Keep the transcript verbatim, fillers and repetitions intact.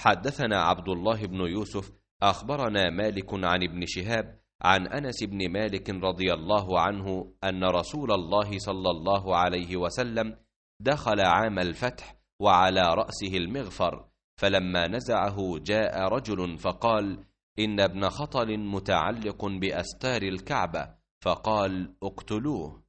حدثنا عبد الله بن يوسف أخبرنا مالك عن ابن شهاب عن أنس بن مالك رضي الله عنه أن رسول الله صلى الله عليه وسلم دخل عام الفتح وعلى رأسه المغفر، فلما نزعه جاء رجل فقال: إن ابن خطل متعلق بأستار الكعبة، فقال: اقتلوه.